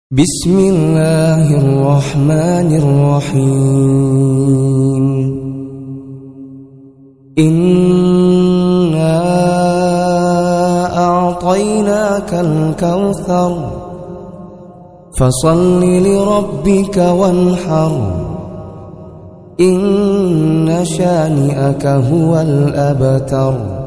بسم الله الرحمن الرحيم إنا أعطيناك الكوثر فصل لربك وانحر إن شانئك هو الأبتر.